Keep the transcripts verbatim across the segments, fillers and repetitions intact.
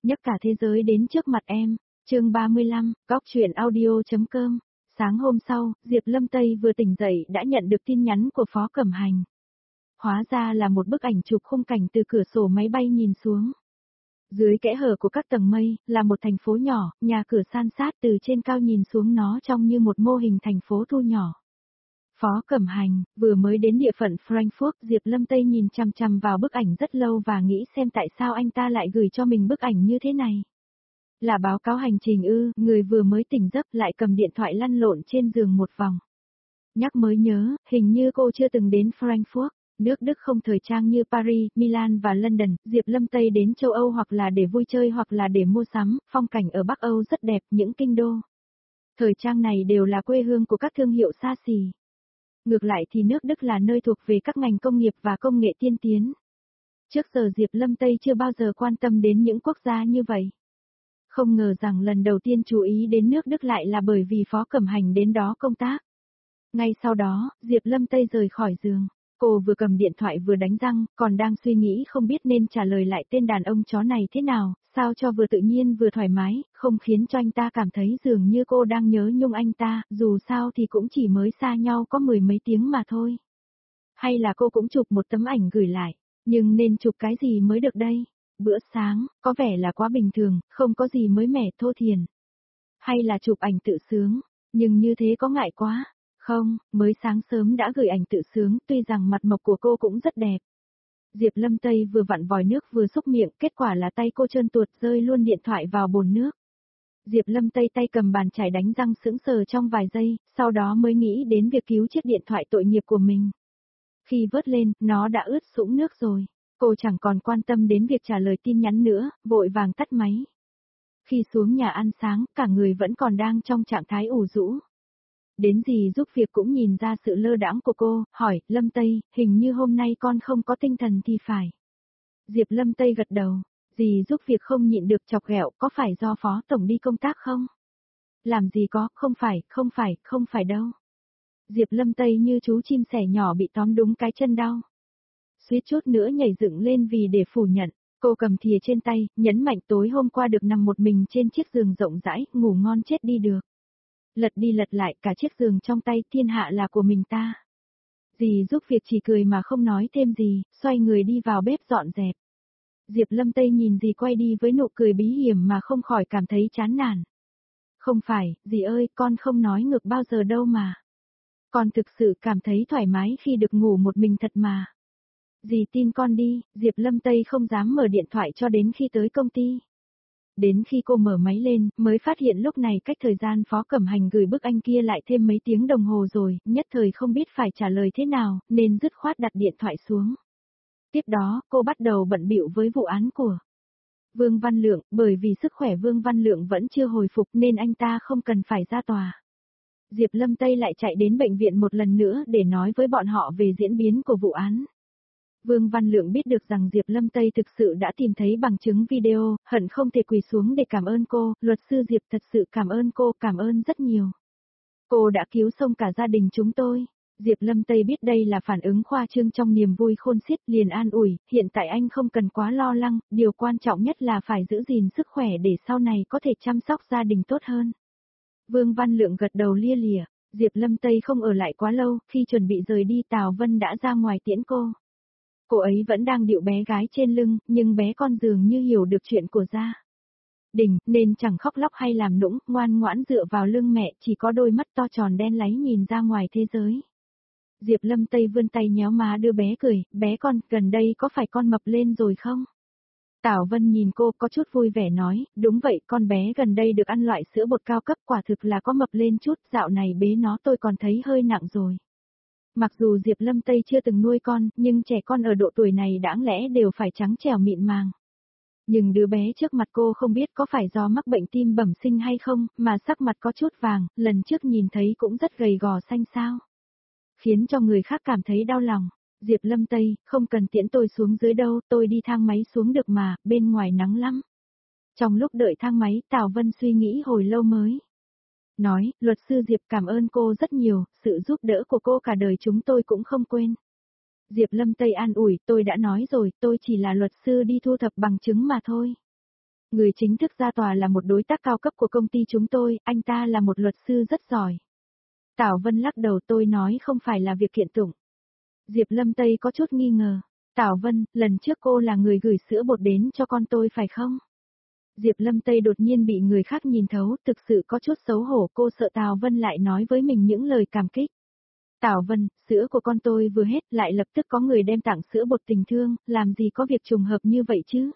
nhấc cả thế giới đến trước mặt em. Chương ba mươi lăm, góc truyện audio.com. Sáng hôm sau, Diệp Lâm Tây vừa tỉnh dậy đã nhận được tin nhắn của Phó Cẩm Hành. Hóa ra là một bức ảnh chụp khung cảnh từ cửa sổ máy bay nhìn xuống. Dưới kẽ hở của các tầng mây, là một thành phố nhỏ, nhà cửa san sát từ trên cao nhìn xuống nó trông như một mô hình thành phố thu nhỏ. Phó Cẩm Hành, vừa mới đến địa phận Frankfurt, Diệp Lâm Tây nhìn chằm chằm vào bức ảnh rất lâu và nghĩ xem tại sao anh ta lại gửi cho mình bức ảnh như thế này. Là báo cáo hành trình ư, người vừa mới tỉnh giấc lại cầm điện thoại lăn lộn trên giường một vòng. Nhắc mới nhớ, hình như cô chưa từng đến Frankfurt. Nước Đức không thời trang như Paris, Milan và London, Diệp Lâm Tây đến châu Âu hoặc là để vui chơi hoặc là để mua sắm, phong cảnh ở Bắc Âu rất đẹp, những kinh đô thời trang này đều là quê hương của các thương hiệu xa xỉ. Ngược lại thì nước Đức là nơi thuộc về các ngành công nghiệp và công nghệ tiên tiến. Trước giờ Diệp Lâm Tây chưa bao giờ quan tâm đến những quốc gia như vậy. Không ngờ rằng lần đầu tiên chú ý đến nước Đức lại là bởi vì Phó Cẩm Hành đến đó công tác. Ngay sau đó, Diệp Lâm Tây rời khỏi giường. Cô vừa cầm điện thoại vừa đánh răng, còn đang suy nghĩ không biết nên trả lời lại tên đàn ông chó này thế nào, sao cho vừa tự nhiên vừa thoải mái, không khiến cho anh ta cảm thấy dường như cô đang nhớ nhung anh ta, dù sao thì cũng chỉ mới xa nhau có mười mấy tiếng mà thôi. Hay là cô cũng chụp một tấm ảnh gửi lại, nhưng nên chụp cái gì mới được đây? Bữa sáng, có vẻ là quá bình thường, không có gì mới mẻ thô thiển. Hay là chụp ảnh tự sướng, nhưng như thế có ngại quá. Không, mới sáng sớm đã gửi ảnh tự sướng, tuy rằng mặt mộc của cô cũng rất đẹp. Diệp Lâm Tây vừa vặn vòi nước vừa xúc miệng, kết quả là tay cô trơn tuột rơi luôn điện thoại vào bồn nước. Diệp Lâm Tây tay cầm bàn chải đánh răng sững sờ trong vài giây, sau đó mới nghĩ đến việc cứu chiếc điện thoại tội nghiệp của mình. Khi vớt lên, nó đã ướt sũng nước rồi. Cô chẳng còn quan tâm đến việc trả lời tin nhắn nữa, vội vàng tắt máy. Khi xuống nhà ăn sáng, cả người vẫn còn đang trong trạng thái ủ rũ. Đến dì giúp việc cũng nhìn ra sự lơ đãng của cô, hỏi, Lâm Tây, hình như hôm nay con không có tinh thần thì phải. Diệp Lâm Tây gật đầu, dì giúp việc không nhịn được chọc ghẹo, có phải do Phó Tổng đi công tác không? Làm gì có, không phải, không phải, không phải đâu. Diệp Lâm Tây như chú chim sẻ nhỏ bị tóm đúng cái chân đau. Suýt chút nữa nhảy dựng lên vì để phủ nhận, cô cầm thìa trên tay, nhấn mạnh tối hôm qua được nằm một mình trên chiếc giường rộng rãi, ngủ ngon chết đi được. Lật đi lật lại cả chiếc giường trong tay, thiên hạ là của mình ta. Dì giúp việc chỉ cười mà không nói thêm gì, xoay người đi vào bếp dọn dẹp. Diệp Lâm Tây nhìn dì quay đi với nụ cười bí hiểm mà không khỏi cảm thấy chán nản. Không phải, dì ơi, con không nói ngược bao giờ đâu mà. Con thực sự cảm thấy thoải mái khi được ngủ một mình thật mà. Dì tin con đi, Diệp Lâm Tây không dám mở điện thoại cho đến khi tới công ty. Đến khi cô mở máy lên, mới phát hiện lúc này cách thời gian Phó Cẩm Hành gửi bức anh kia lại thêm mấy tiếng đồng hồ rồi, nhất thời không biết phải trả lời thế nào, nên dứt khoát đặt điện thoại xuống. Tiếp đó, cô bắt đầu bận bịu với vụ án của Vương Văn Lượng, bởi vì sức khỏe Vương Văn Lượng vẫn chưa hồi phục nên anh ta không cần phải ra tòa. Diệp Lâm Tây lại chạy đến bệnh viện một lần nữa để nói với bọn họ về diễn biến của vụ án. Vương Văn Lượng biết được rằng Diệp Lâm Tây thực sự đã tìm thấy bằng chứng video, hận không thể quỳ xuống để cảm ơn cô, luật sư Diệp thật sự cảm ơn cô, cảm ơn rất nhiều. Cô đã cứu sống cả gia đình chúng tôi. Diệp Lâm Tây biết đây là phản ứng khoa trương trong niềm vui khôn xiết, liền an ủi, hiện tại anh không cần quá lo lắng, điều quan trọng nhất là phải giữ gìn sức khỏe để sau này có thể chăm sóc gia đình tốt hơn. Vương Văn Lượng gật đầu lia lịa, Diệp Lâm Tây không ở lại quá lâu, khi chuẩn bị rời đi Tào Vân đã ra ngoài tiễn cô. Cô ấy vẫn đang điệu bé gái trên lưng, nhưng bé con dường như hiểu được chuyện của gia đình, nên chẳng khóc lóc hay làm nũng, ngoan ngoãn dựa vào lưng mẹ, chỉ có đôi mắt to tròn đen láy nhìn ra ngoài thế giới. Diệp Lâm Tây vươn tay nhéo má đưa bé cười, bé con, gần đây có phải con mập lên rồi không? Tào Vân nhìn cô có chút vui vẻ nói, đúng vậy, con bé gần đây được ăn loại sữa bột cao cấp, quả thực là có mập lên chút, dạo này bế nó tôi còn thấy hơi nặng rồi. Mặc dù Diệp Lâm Tây chưa từng nuôi con, nhưng trẻ con ở độ tuổi này đáng lẽ đều phải trắng trẻo mịn màng. Nhưng đứa bé trước mặt cô không biết có phải do mắc bệnh tim bẩm sinh hay không, mà sắc mặt có chút vàng, lần trước nhìn thấy cũng rất gầy gò xanh xao. Khiến cho người khác cảm thấy đau lòng. Diệp Lâm Tây, không cần tiễn tôi xuống dưới đâu, tôi đi thang máy xuống được mà, bên ngoài nắng lắm. Trong lúc đợi thang máy, Tào Vân suy nghĩ hồi lâu mới nói, luật sư Diệp cảm ơn cô rất nhiều, sự giúp đỡ của cô cả đời chúng tôi cũng không quên. Diệp Lâm Tây an ủi, tôi đã nói rồi, tôi chỉ là luật sư đi thu thập bằng chứng mà thôi. Người chính thức ra tòa là một đối tác cao cấp của công ty chúng tôi, anh ta là một luật sư rất giỏi. Tảo Vân lắc đầu, tôi nói không phải là việc kiện tụng. Diệp Lâm Tây có chút nghi ngờ. Tảo Vân, lần trước cô là người gửi sữa bột đến cho con tôi phải không? Diệp Lâm Tây đột nhiên bị người khác nhìn thấu, thực sự có chút xấu hổ, cô sợ Tảo Vân lại nói với mình những lời cảm kích. Tảo Vân, sữa của con tôi vừa hết, lại lập tức có người đem tặng sữa bột tình thương, làm gì có việc trùng hợp như vậy chứ?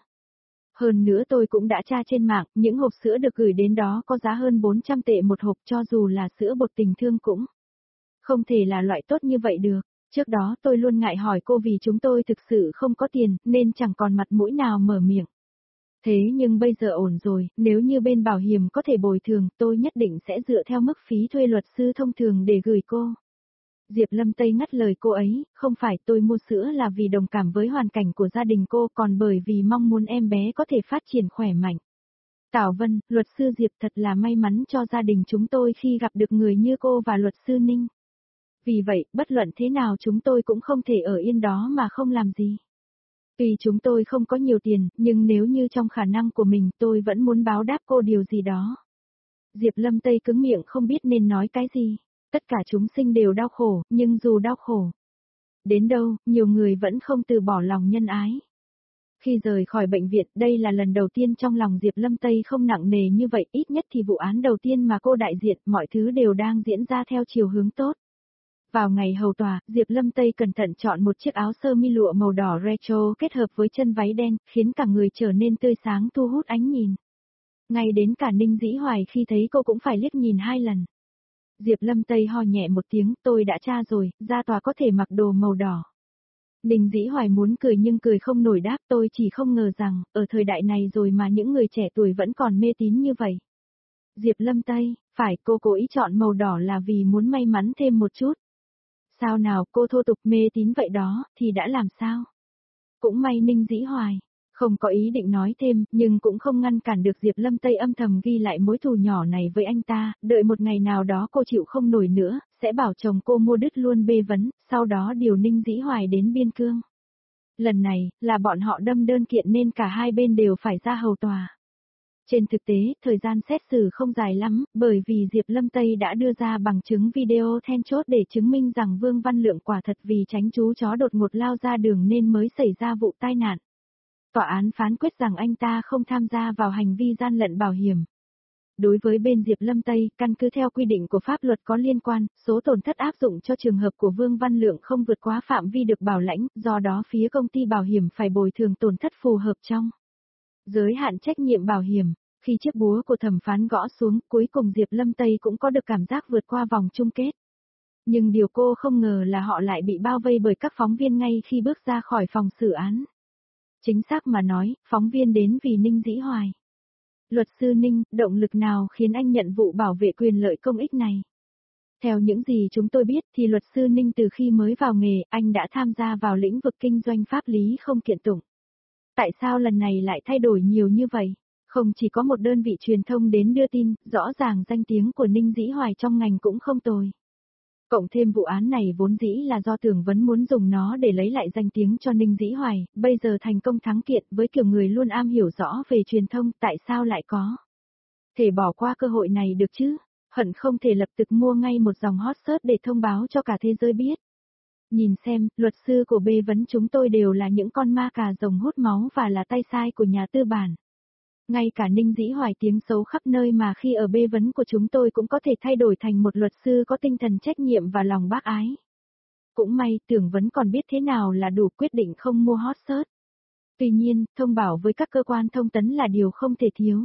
Hơn nữa tôi cũng đã tra trên mạng, những hộp sữa được gửi đến đó có giá hơn bốn trăm tệ một hộp, cho dù là sữa bột tình thương cũng không thể là loại tốt như vậy được. Trước đó tôi luôn ngại hỏi cô vì chúng tôi thực sự không có tiền, nên chẳng còn mặt mũi nào mở miệng. Thế nhưng bây giờ ổn rồi, nếu như bên bảo hiểm có thể bồi thường, tôi nhất định sẽ dựa theo mức phí thuê luật sư thông thường để gửi cô. Diệp Lâm Tây ngắt lời cô ấy, không phải tôi mua sữa là vì đồng cảm với hoàn cảnh của gia đình cô, còn bởi vì mong muốn em bé có thể phát triển khỏe mạnh. Tảo Vân, luật sư Diệp thật là may mắn cho gia đình chúng tôi khi gặp được người như cô và luật sư Ninh. Vì vậy, bất luận thế nào chúng tôi cũng không thể ở yên đó mà không làm gì. Tuy chúng tôi không có nhiều tiền, nhưng nếu như trong khả năng của mình tôi vẫn muốn báo đáp cô điều gì đó. Diệp Lâm Tây cứng miệng không biết nên nói cái gì. Tất cả chúng sinh đều đau khổ, nhưng dù đau khổ đến đâu, nhiều người vẫn không từ bỏ lòng nhân ái. Khi rời khỏi bệnh viện, đây là lần đầu tiên trong lòng Diệp Lâm Tây không nặng nề như vậy, ít nhất thì vụ án đầu tiên mà cô đại diện, mọi thứ đều đang diễn ra theo chiều hướng tốt. Vào ngày hầu tòa, Diệp Lâm Tây cẩn thận chọn một chiếc áo sơ mi lụa màu đỏ retro kết hợp với chân váy đen, khiến cả người trở nên tươi sáng thu hút ánh nhìn. Ngay đến cả Ninh Dĩ Hoài khi thấy cô cũng phải liếc nhìn hai lần. Diệp Lâm Tây ho nhẹ một tiếng, tôi đã tra rồi, ra tòa có thể mặc đồ màu đỏ. Ninh Dĩ Hoài muốn cười nhưng cười không nổi đáp, tôi chỉ không ngờ rằng, ở thời đại này rồi mà những người trẻ tuổi vẫn còn mê tín như vậy. Diệp Lâm Tây, phải, cô cố ý chọn màu đỏ là vì muốn may mắn thêm một chút. Sao nào, cô thô tục mê tín vậy đó, thì đã làm sao? Cũng may Ninh Dĩ Hoài không có ý định nói thêm, nhưng cũng không ngăn cản được Diệp Lâm Tây âm thầm ghi lại mối thù nhỏ này với anh ta, đợi một ngày nào đó cô chịu không nổi nữa, sẽ bảo chồng cô mua đứt luôn bê vấn, sau đó điều Ninh Dĩ Hoài đến biên cương. Lần này, là bọn họ đâm đơn kiện nên cả hai bên đều phải ra hầu tòa. Trên thực tế, thời gian xét xử không dài lắm, bởi vì Diệp Lâm Tây đã đưa ra bằng chứng video then chốt để chứng minh rằng Vương Văn Lượng quả thật vì tránh chú chó đột ngột lao ra đường nên mới xảy ra vụ tai nạn. Tòa án phán quyết rằng anh ta không tham gia vào hành vi gian lận bảo hiểm. Đối với bên Diệp Lâm Tây, căn cứ theo quy định của pháp luật có liên quan, số tổn thất áp dụng cho trường hợp của Vương Văn Lượng không vượt quá phạm vi được bảo lãnh, do đó phía công ty bảo hiểm phải bồi thường tổn thất phù hợp trong giới hạn trách nhiệm bảo hiểm. Khi chiếc búa của thẩm phán gõ xuống, cuối cùng Diệp Lâm Tây cũng có được cảm giác vượt qua vòng chung kết. Nhưng điều cô không ngờ là họ lại bị bao vây bởi các phóng viên ngay khi bước ra khỏi phòng xử án. Chính xác mà nói, phóng viên đến vì Ninh Dĩ Hoài. Luật sư Ninh, động lực nào khiến anh nhận vụ bảo vệ quyền lợi công ích này? Theo những gì chúng tôi biết thì luật sư Ninh từ khi mới vào nghề, anh đã tham gia vào lĩnh vực kinh doanh pháp lý không kiện tụng. Tại sao lần này lại thay đổi nhiều như vậy? Không chỉ có một đơn vị truyền thông đến đưa tin, rõ ràng danh tiếng của Ninh Dĩ Hoài trong ngành cũng không tồi. Cộng thêm vụ án này vốn dĩ là do Tưởng Vấn muốn dùng nó để lấy lại danh tiếng cho Ninh Dĩ Hoài, bây giờ thành công thắng kiện với kiểu người luôn am hiểu rõ về truyền thông, tại sao lại có thể bỏ qua cơ hội này được chứ? Hận không thể lập tức mua ngay một dòng hot search để thông báo cho cả thế giới biết. Nhìn xem, luật sư của bê vấn chúng tôi đều là những con ma cà rồng hút máu và là tay sai của nhà tư bản. Ngay cả Ninh Dĩ Hoài tiếng xấu khắp nơi mà khi ở bê vấn của chúng tôi cũng có thể thay đổi thành một luật sư có tinh thần trách nhiệm và lòng bác ái. Cũng may, Tưởng Vấn còn biết thế nào là đủ quyết định không mua hot search. Tuy nhiên, thông báo với các cơ quan thông tấn là điều không thể thiếu.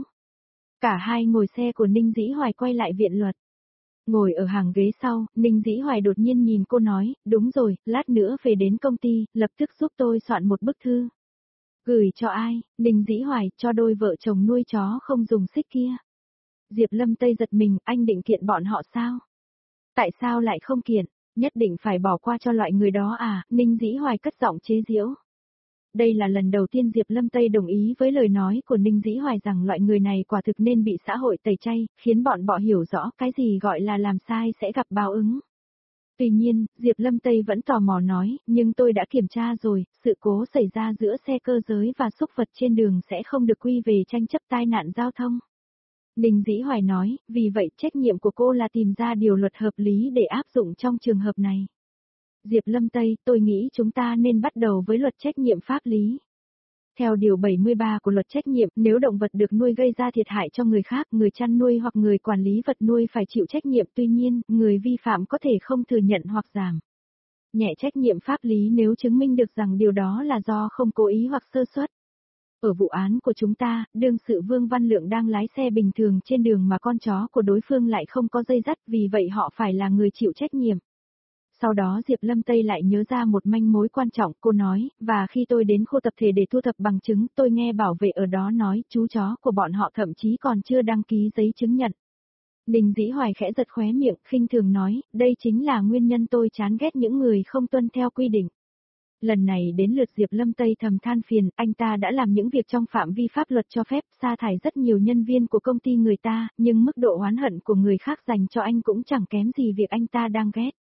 Cả hai ngồi xe của Ninh Dĩ Hoài quay lại viện luật. Ngồi ở hàng ghế sau, Ninh Dĩ Hoài đột nhiên nhìn cô nói, đúng rồi, lát nữa về đến công ty, lập tức giúp tôi soạn một bức thư. Gửi cho ai? Ninh Dĩ Hoài, cho đôi vợ chồng nuôi chó không dùng xích kia. Diệp Lâm Tây giật mình, anh định kiện bọn họ sao? Tại sao lại không kiện? Nhất định phải bỏ qua cho loại người đó à? Ninh Dĩ Hoài cất giọng chế giễu. Đây là lần đầu tiên Diệp Lâm Tây đồng ý với lời nói của Ninh Dĩ Hoài rằng loại người này quả thực nên bị xã hội tẩy chay, khiến bọn họ hiểu rõ cái gì gọi là làm sai sẽ gặp báo ứng. Tuy nhiên, Diệp Lâm Tây vẫn tò mò nói, nhưng tôi đã kiểm tra rồi, sự cố xảy ra giữa xe cơ giới và súc vật trên đường sẽ không được quy về tranh chấp tai nạn giao thông. Ninh Dĩ Hoài nói, vì vậy trách nhiệm của cô là tìm ra điều luật hợp lý để áp dụng trong trường hợp này. Diệp Lâm Tây, tôi nghĩ chúng ta nên bắt đầu với luật trách nhiệm pháp lý. Theo Điều bảy mươi ba của luật trách nhiệm, nếu động vật được nuôi gây ra thiệt hại cho người khác, người chăn nuôi hoặc người quản lý vật nuôi phải chịu trách nhiệm, tuy nhiên, người vi phạm có thể không thừa nhận hoặc giảm nhẹ trách nhiệm pháp lý nếu chứng minh được rằng điều đó là do không cố ý hoặc sơ suất. Ở vụ án của chúng ta, đương sự Vương Văn Lượng đang lái xe bình thường trên đường mà con chó của đối phương lại không có dây dắt, vì vậy họ phải là người chịu trách nhiệm. Sau đó Diệp Lâm Tây lại nhớ ra một manh mối quan trọng, cô nói, và khi tôi đến khu tập thể để thu thập bằng chứng, tôi nghe bảo vệ ở đó nói, chú chó của bọn họ thậm chí còn chưa đăng ký giấy chứng nhận. Ninh Dĩ Hoài khẽ giật khóe miệng, khinh thường nói, đây chính là nguyên nhân tôi chán ghét những người không tuân theo quy định. Lần này đến lượt Diệp Lâm Tây thầm than phiền, anh ta đã làm những việc trong phạm vi pháp luật cho phép, sa thải rất nhiều nhân viên của công ty người ta, nhưng mức độ oán hận của người khác dành cho anh cũng chẳng kém gì việc anh ta đang ghét.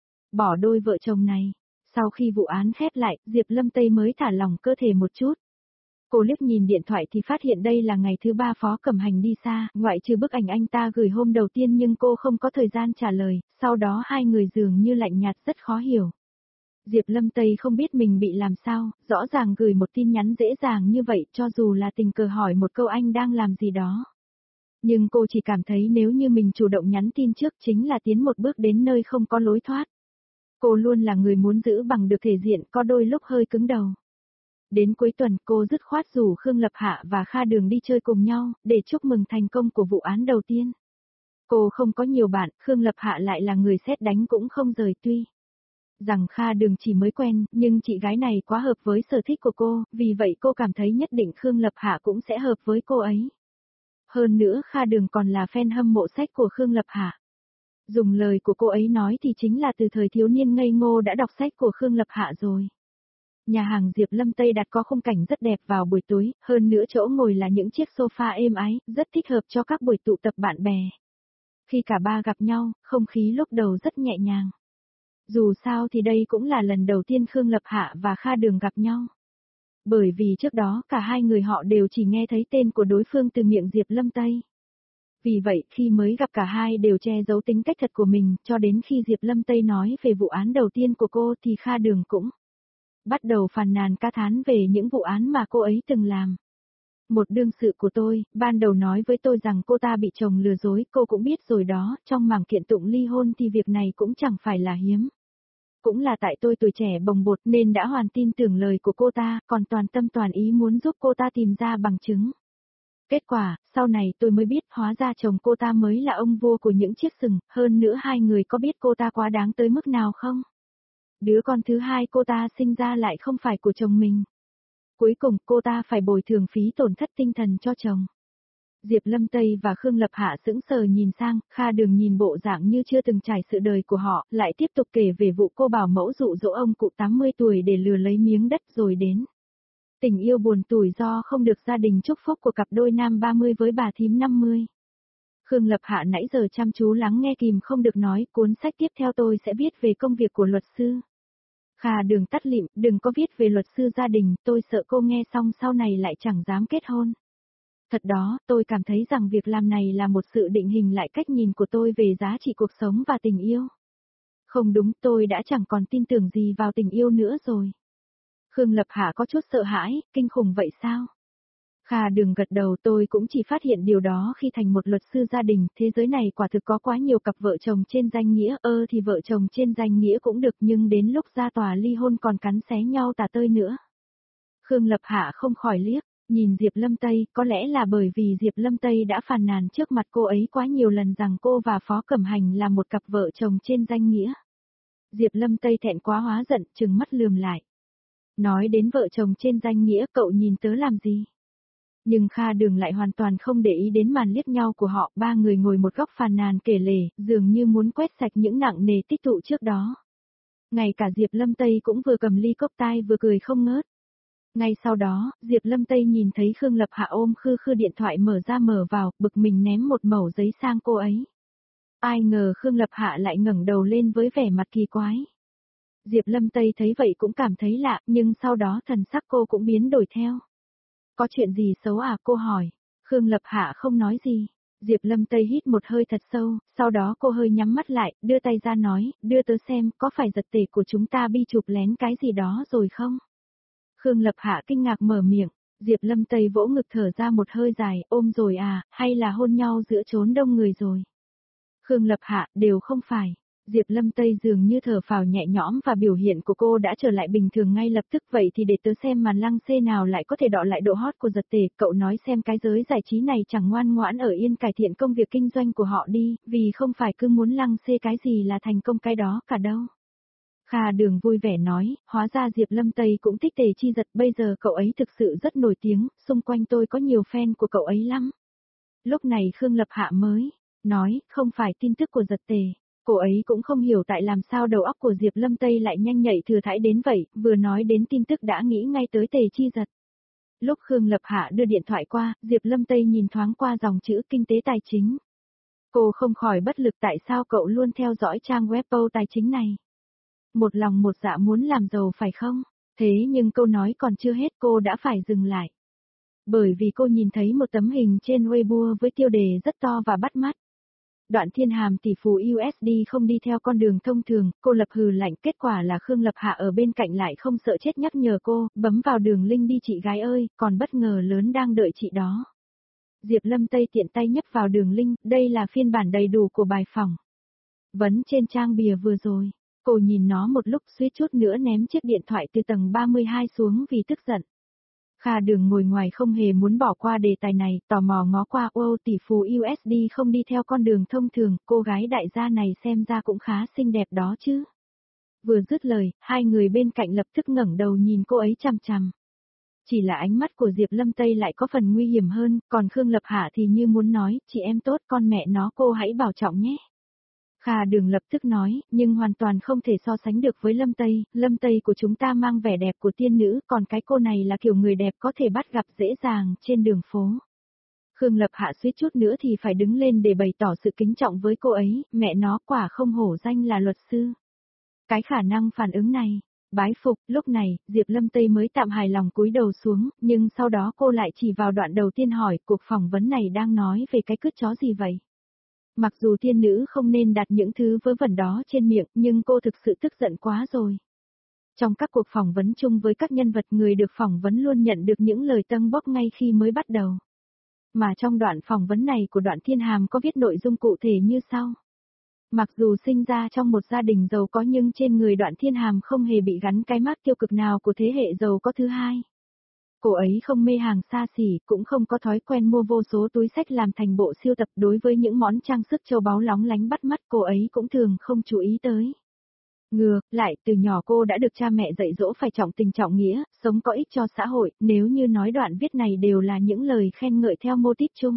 Bỏ đôi vợ chồng này. Sau khi vụ án khép lại, Diệp Lâm Tây mới thả lỏng cơ thể một chút. Cô liếc nhìn điện thoại thì phát hiện đây là ngày thứ ba Phó Cẩm Hành đi xa, ngoại trừ bức ảnh anh ta gửi hôm đầu tiên nhưng cô không có thời gian trả lời, sau đó hai người dường như lạnh nhạt rất khó hiểu. Diệp Lâm Tây không biết mình bị làm sao, rõ ràng gửi một tin nhắn dễ dàng như vậy cho dù là tình cờ hỏi một câu anh đang làm gì đó. Nhưng cô chỉ cảm thấy nếu như mình chủ động nhắn tin trước chính là tiến một bước đến nơi không có lối thoát. Cô luôn là người muốn giữ bằng được thể diện, có đôi lúc hơi cứng đầu. Đến cuối tuần cô dứt khoát rủ Khương Lập Hạ và Kha Đường đi chơi cùng nhau, để chúc mừng thành công của vụ án đầu tiên. Cô không có nhiều bạn, Khương Lập Hạ lại là người sét đánh cũng không rời tuy rằng Kha Đường chỉ mới quen, nhưng chị gái này quá hợp với sở thích của cô, vì vậy cô cảm thấy nhất định Khương Lập Hạ cũng sẽ hợp với cô ấy. Hơn nữa Kha Đường còn là fan hâm mộ sách của Khương Lập Hạ. Dùng lời của cô ấy nói thì chính là từ thời thiếu niên ngây ngô đã đọc sách của Khương Lập Hạ rồi. Nhà hàng Diệp Lâm Tây đặt có khung cảnh rất đẹp vào buổi tối, hơn nữa chỗ ngồi là những chiếc sofa êm ái, rất thích hợp cho các buổi tụ tập bạn bè. Khi cả ba gặp nhau, không khí lúc đầu rất nhẹ nhàng. Dù sao thì đây cũng là lần đầu tiên Khương Lập Hạ và Kha Đường gặp nhau. Bởi vì trước đó cả hai người họ đều chỉ nghe thấy tên của đối phương từ miệng Diệp Lâm Tây. Vì vậy khi mới gặp cả hai đều che giấu tính cách thật của mình, cho đến khi Diệp Lâm Tây nói về vụ án đầu tiên của cô thì Kha Đường cũng bắt đầu phàn nàn ca thán về những vụ án mà cô ấy từng làm. Một đương sự của tôi, ban đầu nói với tôi rằng cô ta bị chồng lừa dối, cô cũng biết rồi đó, trong mảng kiện tụng ly hôn thì việc này cũng chẳng phải là hiếm. Cũng là tại tôi tuổi trẻ bồng bột nên đã hoàn tin tưởng lời của cô ta, còn toàn tâm toàn ý muốn giúp cô ta tìm ra bằng chứng. Kết quả, sau này tôi mới biết hóa ra chồng cô ta mới là ông vua của những chiếc sừng, hơn nữa hai người có biết cô ta quá đáng tới mức nào không? Đứa con thứ hai cô ta sinh ra lại không phải của chồng mình. Cuối cùng cô ta phải bồi thường phí tổn thất tinh thần cho chồng. Diệp Lâm Tây và Khương Lập Hạ sững sờ nhìn sang, Kha Đường nhìn bộ dạng như chưa từng trải sự đời của họ, lại tiếp tục kể về vụ cô bảo mẫu dụ dỗ ông cụ tám mươi tuổi để lừa lấy miếng đất rồi đến. Tình yêu buồn tủi do không được gia đình chúc phúc của cặp đôi nam ba mươi với bà thím năm mươi. Khương Lập Hạ nãy giờ chăm chú lắng nghe kìm không được nói, cuốn sách tiếp theo tôi sẽ viết về công việc của luật sư. Kha Đường tắt lịm, đừng có viết về luật sư gia đình, tôi sợ cô nghe xong sau này lại chẳng dám kết hôn. Thật đó, tôi cảm thấy rằng việc làm này là một sự định hình lại cách nhìn của tôi về giá trị cuộc sống và tình yêu. Không đúng, tôi đã chẳng còn tin tưởng gì vào tình yêu nữa rồi. Khương Lập Hạ có chút sợ hãi, kinh khủng vậy sao? Kha Đường gật đầu, tôi cũng chỉ phát hiện điều đó khi thành một luật sư gia đình, thế giới này quả thực có quá nhiều cặp vợ chồng trên danh nghĩa, ơ thì vợ chồng trên danh nghĩa cũng được nhưng đến lúc ra tòa ly hôn còn cắn xé nhau tả tơi nữa. Khương Lập Hạ không khỏi liếc, nhìn Diệp Lâm Tây, có lẽ là bởi vì Diệp Lâm Tây đã phàn nàn trước mặt cô ấy quá nhiều lần rằng cô và Phó Cẩm Hành là một cặp vợ chồng trên danh nghĩa. Diệp Lâm Tây thẹn quá hóa giận, trừng mắt lườm lại. Nói đến vợ chồng trên danh nghĩa, cậu nhìn tớ làm gì? Nhưng Kha Đường lại hoàn toàn không để ý đến màn liếc nhau của họ, ba người ngồi một góc phàn nàn kể lể, dường như muốn quét sạch những nặng nề tích tụ trước đó. Ngay cả Diệp Lâm Tây cũng vừa cầm ly cốc tai vừa cười không ngớt. Ngay sau đó, Diệp Lâm Tây nhìn thấy Khương Lập Hạ ôm khư khư điện thoại mở ra mở vào, bực mình ném một mẩu giấy sang cô ấy. Ai ngờ Khương Lập Hạ lại ngẩng đầu lên với vẻ mặt kỳ quái. Diệp Lâm Tây thấy vậy cũng cảm thấy lạ, nhưng sau đó thần sắc cô cũng biến đổi theo. Có chuyện gì xấu à, cô hỏi. Khương Lập Hạ không nói gì. Diệp Lâm Tây hít một hơi thật sâu, sau đó cô hơi nhắm mắt lại, đưa tay ra nói, đưa tớ xem, có phải giật tể của chúng ta bi chụp lén cái gì đó rồi không? Khương Lập Hạ kinh ngạc mở miệng, Diệp Lâm Tây vỗ ngực thở ra một hơi dài, ôm rồi à, hay là hôn nhau giữa chốn đông người rồi? Khương Lập Hạ, đều không phải. Diệp Lâm Tây dường như thở phào nhẹ nhõm và biểu hiện của cô đã trở lại bình thường ngay lập tức. Vậy thì để tớ xem màn lăng xê nào lại có thể đọ lại độ hot của giật tể. Cậu nói xem cái giới giải trí này chẳng ngoan ngoãn ở yên cải thiện công việc kinh doanh của họ đi, vì không phải cứ muốn lăng xê cái gì là thành công cái đó cả đâu. Kha Đường vui vẻ nói, hóa ra Diệp Lâm Tây cũng thích Tề Chi Giật, bây giờ cậu ấy thực sự rất nổi tiếng, xung quanh tôi có nhiều fan của cậu ấy lắm. Lúc này Khương Lập Hạ mới nói, không phải tin tức của giật tề. Cô ấy cũng không hiểu tại làm sao đầu óc của Diệp Lâm Tây lại nhanh nhạy thừa thãi đến vậy, vừa nói đến tin tức đã nghĩ ngay tới Tề Chi Giật. Lúc Khương Lập Hạ đưa điện thoại qua, Diệp Lâm Tây nhìn thoáng qua dòng chữ kinh tế tài chính. Cô không khỏi bất lực tại sao cậu luôn theo dõi trang web Pâu tài chính này. Một lòng một dạ muốn làm giàu phải không? Thế nhưng câu nói còn chưa hết cô đã phải dừng lại. Bởi vì cô nhìn thấy một tấm hình trên Weibo với tiêu đề rất to và bắt mắt. Đoạn Thiên Hàm tỷ phú u ét đê không đi theo con đường thông thường, cô lập hừ lạnh, kết quả là Khương Lập Hạ ở bên cạnh lại không sợ chết nhắc nhở cô, bấm vào đường link đi chị gái ơi, còn bất ngờ lớn đang đợi chị đó. Diệp Lâm Tây tiện tay nhấp vào đường link, đây là phiên bản đầy đủ của bài phỏng vấn trên trang bìa vừa rồi. Cô nhìn nó một lúc suýt chút nữa ném chiếc điện thoại từ tầng ba mươi hai xuống vì tức giận. Kha Đường ngồi ngoài không hề muốn bỏ qua đề tài này, tò mò ngó qua, ô tỷ phú u ét đê không đi theo con đường thông thường, cô gái đại gia này xem ra cũng khá xinh đẹp đó chứ. Vừa dứt lời, hai người bên cạnh lập tức ngẩng đầu nhìn cô ấy chằm chằm. Chỉ là ánh mắt của Diệp Lâm Tây lại có phần nguy hiểm hơn, còn Khương Lập Hạ thì như muốn nói, chị em tốt con mẹ nó cô hãy bảo trọng nhé. Kha Đường lập tức nói, nhưng hoàn toàn không thể so sánh được với Lâm Tây, Lâm Tây của chúng ta mang vẻ đẹp của tiên nữ, còn cái cô này là kiểu người đẹp có thể bắt gặp dễ dàng trên đường phố. Khương Lập Hạ suýt chút nữa thì phải đứng lên để bày tỏ sự kính trọng với cô ấy, mẹ nó quả không hổ danh là luật sư. Cái khả năng phản ứng này, bái phục, lúc này, Diệp Lâm Tây mới tạm hài lòng cúi đầu xuống, nhưng sau đó cô lại chỉ vào đoạn đầu tiên hỏi, cuộc phỏng vấn này đang nói về cái cứt chó gì vậy? Mặc dù tiên nữ không nên đặt những thứ vớ vẩn đó trên miệng, nhưng cô thực sự tức giận quá rồi. Trong các cuộc phỏng vấn chung với các nhân vật, người được phỏng vấn luôn nhận được những lời tâng bốc ngay khi mới bắt đầu. Mà trong đoạn phỏng vấn này của Đoạn Thiên Hàm có viết nội dung cụ thể như sau. Mặc dù sinh ra trong một gia đình giàu có nhưng trên người Đoạn Thiên Hàm không hề bị gắn cái mác tiêu cực nào của thế hệ giàu có thứ hai. Cô ấy không mê hàng xa xỉ, cũng không có thói quen mua vô số túi xách làm thành bộ siêu tập. Đối với những món trang sức châu báu lóng lánh bắt mắt, cô ấy cũng thường không chú ý tới. Ngược lại, từ nhỏ cô đã được cha mẹ dạy dỗ phải trọng tình trọng nghĩa, sống có ích cho xã hội, nếu như nói đoạn viết này đều là những lời khen ngợi theo mô típ chung.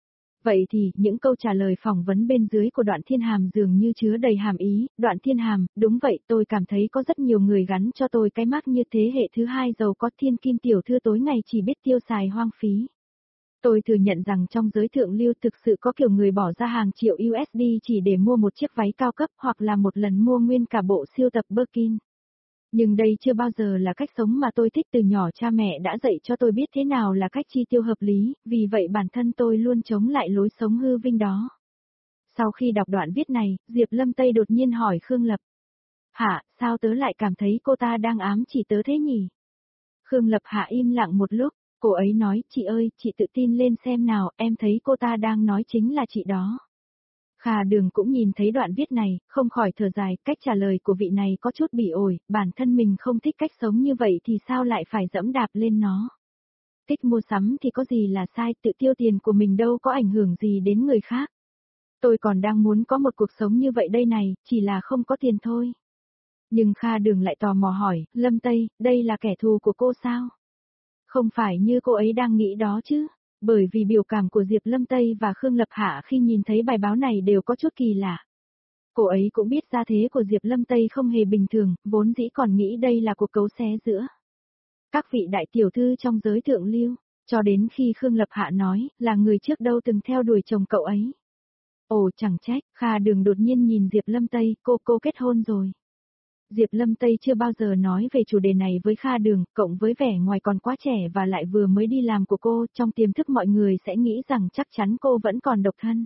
Vậy thì, những câu trả lời phỏng vấn bên dưới của Đoạn Thiên Hàm dường như chứa đầy hàm ý. Đoạn Thiên Hàm, đúng vậy, tôi cảm thấy có rất nhiều người gắn cho tôi cái mác như thế hệ thứ hai giàu có, thiên kim tiểu thư tối ngày chỉ biết tiêu xài hoang phí. Tôi thừa nhận rằng trong giới thượng lưu thực sự có kiểu người bỏ ra hàng triệu u ét đê chỉ để mua một chiếc váy cao cấp hoặc là một lần mua nguyên cả bộ siêu tập Birkin. Nhưng đây chưa bao giờ là cách sống mà tôi thích, từ nhỏ cha mẹ đã dạy cho tôi biết thế nào là cách chi tiêu hợp lý, vì vậy bản thân tôi luôn chống lại lối sống hư vinh đó. Sau khi đọc đoạn viết này, Diệp Lâm Tây đột nhiên hỏi Khương Lập. Hả, sao tớ lại cảm thấy cô ta đang ám chỉ tớ thế nhỉ? Khương Lập Hạ im lặng một lúc, cô ấy nói, chị ơi, chị tự tin lên xem nào, em thấy cô ta đang nói chính là chị đó. Kha Đường cũng nhìn thấy đoạn viết này, không khỏi thở dài, cách trả lời của vị này có chút bỉ ổi, bản thân mình không thích cách sống như vậy thì sao lại phải dẫm đạp lên nó. Thích mua sắm thì có gì là sai, tự tiêu tiền của mình đâu có ảnh hưởng gì đến người khác. Tôi còn đang muốn có một cuộc sống như vậy đây này, chỉ là không có tiền thôi. Nhưng Kha Đường lại tò mò hỏi, Lâm Tây, đây là kẻ thù của cô sao? Không phải như cô ấy đang nghĩ đó chứ? Bởi vì biểu cảm của Diệp Lâm Tây và Khương Lập Hạ khi nhìn thấy bài báo này đều có chút kỳ lạ. Cô ấy cũng biết gia thế của Diệp Lâm Tây không hề bình thường, vốn dĩ còn nghĩ đây là cuộc cấu xé giữa các vị đại tiểu thư trong giới thượng lưu, cho đến khi Khương Lập Hạ nói là người trước đâu từng theo đuổi chồng cậu ấy. Ồ chẳng trách, Kha Đường đột nhiên nhìn Diệp Lâm Tây, cô cô kết hôn rồi. Diệp Lâm Tây chưa bao giờ nói về chủ đề này với Kha Đường, cộng với vẻ ngoài còn quá trẻ và lại vừa mới đi làm của cô, trong tiềm thức mọi người sẽ nghĩ rằng chắc chắn cô vẫn còn độc thân.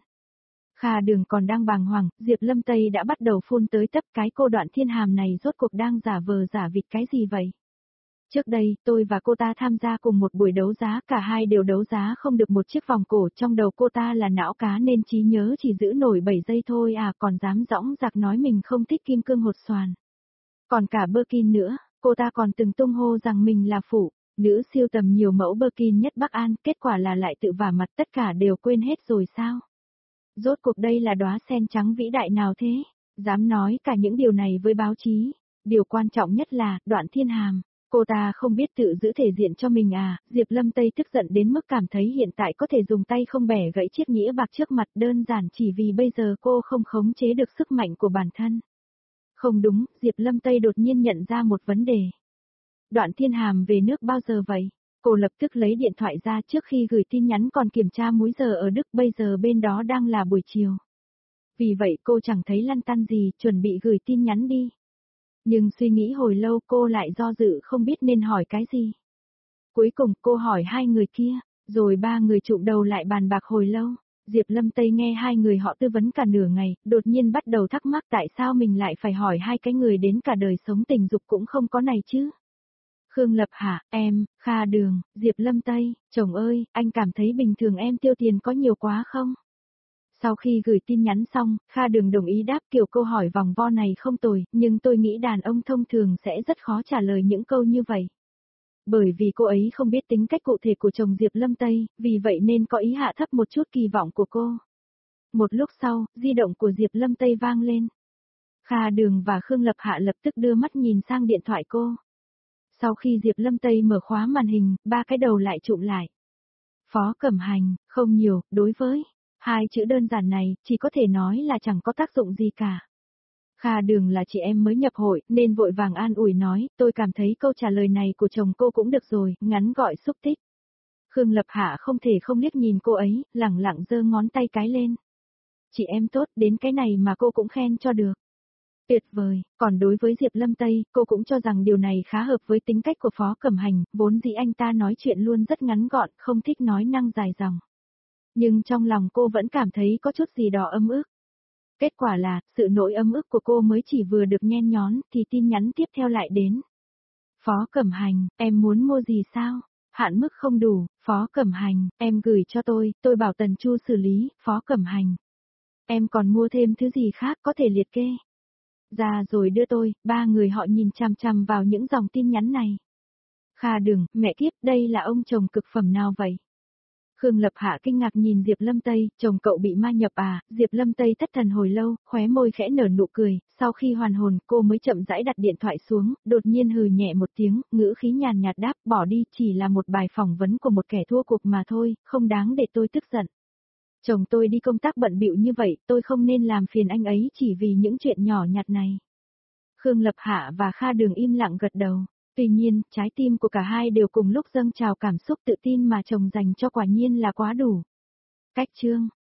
Kha Đường còn đang bàng hoàng, Diệp Lâm Tây đã bắt đầu phun tới tấp, cái cô Đoạn Thiên Hàm này rốt cuộc đang giả vờ giả vịt cái gì vậy? Trước đây, tôi và cô ta tham gia cùng một buổi đấu giá, cả hai đều đấu giá không được một chiếc vòng cổ, trong đầu cô ta là não cá nên trí nhớ chỉ giữ nổi bảy giây thôi à, còn dám dõng dạc nói mình không thích kim cương hột xoàn. Còn cả Birkin nữa, cô ta còn từng tung hô rằng mình là phụ nữ siêu tầm nhiều mẫu Birkin nhất Bắc An, kết quả là lại tự vả mặt, tất cả đều quên hết rồi sao? Rốt cuộc đây là đóa sen trắng vĩ đại nào thế? Dám nói cả những điều này với báo chí. Điều quan trọng nhất là, Đoạn Thiên Hàm. Cô ta không biết tự giữ thể diện cho mình à, Diệp Lâm Tây tức giận đến mức cảm thấy hiện tại có thể dùng tay không bẻ gãy chiếc nghĩa bạc trước mặt, đơn giản chỉ vì bây giờ cô không khống chế được sức mạnh của bản thân. Không đúng, Diệp Lâm Tây đột nhiên nhận ra một vấn đề. Đoạn Thiên Hàm về nước bao giờ vậy? Cô lập tức lấy điện thoại ra, trước khi gửi tin nhắn còn kiểm tra múi giờ ở Đức, bây giờ bên đó đang là buổi chiều. Vì vậy cô chẳng thấy lăn tăn gì, chuẩn bị gửi tin nhắn đi. Nhưng suy nghĩ hồi lâu cô lại do dự không biết nên hỏi cái gì. Cuối cùng cô hỏi hai người kia, rồi ba người chụm đầu lại bàn bạc hồi lâu. Diệp Lâm Tây nghe hai người họ tư vấn cả nửa ngày, đột nhiên bắt đầu thắc mắc tại sao mình lại phải hỏi hai cái người đến cả đời sống tình dục cũng không có này chứ. Khương Lập Hạ, em, Kha Đường, Diệp Lâm Tây, chồng ơi, anh cảm thấy bình thường em tiêu tiền có nhiều quá không? Sau khi gửi tin nhắn xong, Kha Đường đồng ý đáp, kiểu câu hỏi vòng vo này không tồi, nhưng tôi nghĩ đàn ông thông thường sẽ rất khó trả lời những câu như vậy. Bởi vì cô ấy không biết tính cách cụ thể của chồng Diệp Lâm Tây, vì vậy nên có ý hạ thấp một chút kỳ vọng của cô. Một lúc sau, di động của Diệp Lâm Tây vang lên. Kha Đường và Khương Lập Hạ lập tức đưa mắt nhìn sang điện thoại cô. Sau khi Diệp Lâm Tây mở khóa màn hình, ba cái đầu lại chụm lại. Phó Cẩm Hành, không nhiều, đối với hai chữ đơn giản này, chỉ có thể nói là chẳng có tác dụng gì cả. Kha Đường là chị em mới nhập hội, nên vội vàng an ủi nói, tôi cảm thấy câu trả lời này của chồng cô cũng được rồi, ngắn gọi xúc tích. Khương Lập Hạ không thể không liếc nhìn cô ấy, lẳng lặng giơ ngón tay cái lên. Chị em tốt, đến cái này mà cô cũng khen cho được. Tuyệt vời, còn đối với Diệp Lâm Tây, cô cũng cho rằng điều này khá hợp với tính cách của Phó Cẩm Hành, vốn dĩ anh ta nói chuyện luôn rất ngắn gọn, không thích nói năng dài dòng. Nhưng trong lòng cô vẫn cảm thấy có chút gì đó ấm ức. Kết quả là, sự nỗi ấm ức của cô mới chỉ vừa được nhen nhón, thì tin nhắn tiếp theo lại đến. Phó Cẩm Hành, em muốn mua gì sao? Hạn mức không đủ, Phó Cẩm Hành, em gửi cho tôi, tôi bảo Tần Chu xử lý, Phó Cẩm Hành. Em còn mua thêm thứ gì khác có thể liệt kê. Ra rồi đưa tôi, ba người họ nhìn chằm chằm vào những dòng tin nhắn này. Kha Đường, mẹ kiếp, đây là ông chồng cực phẩm nào vậy? Khương Lập Hạ kinh ngạc nhìn Diệp Lâm Tây, chồng cậu bị ma nhập à? Diệp Lâm Tây thất thần hồi lâu, khóe môi khẽ nở nụ cười, sau khi hoàn hồn, cô mới chậm rãi đặt điện thoại xuống, đột nhiên hừ nhẹ một tiếng, ngữ khí nhàn nhạt đáp, bỏ đi, chỉ là một bài phỏng vấn của một kẻ thua cuộc mà thôi, không đáng để tôi tức giận. Chồng tôi đi công tác bận bịu như vậy, tôi không nên làm phiền anh ấy chỉ vì những chuyện nhỏ nhặt này. Khương Lập Hạ và Kha Đường im lặng gật đầu. Tuy nhiên, trái tim của cả hai đều cùng lúc dâng trào cảm xúc tự tin mà chồng dành cho quả nhiên là quá đủ. Cách chương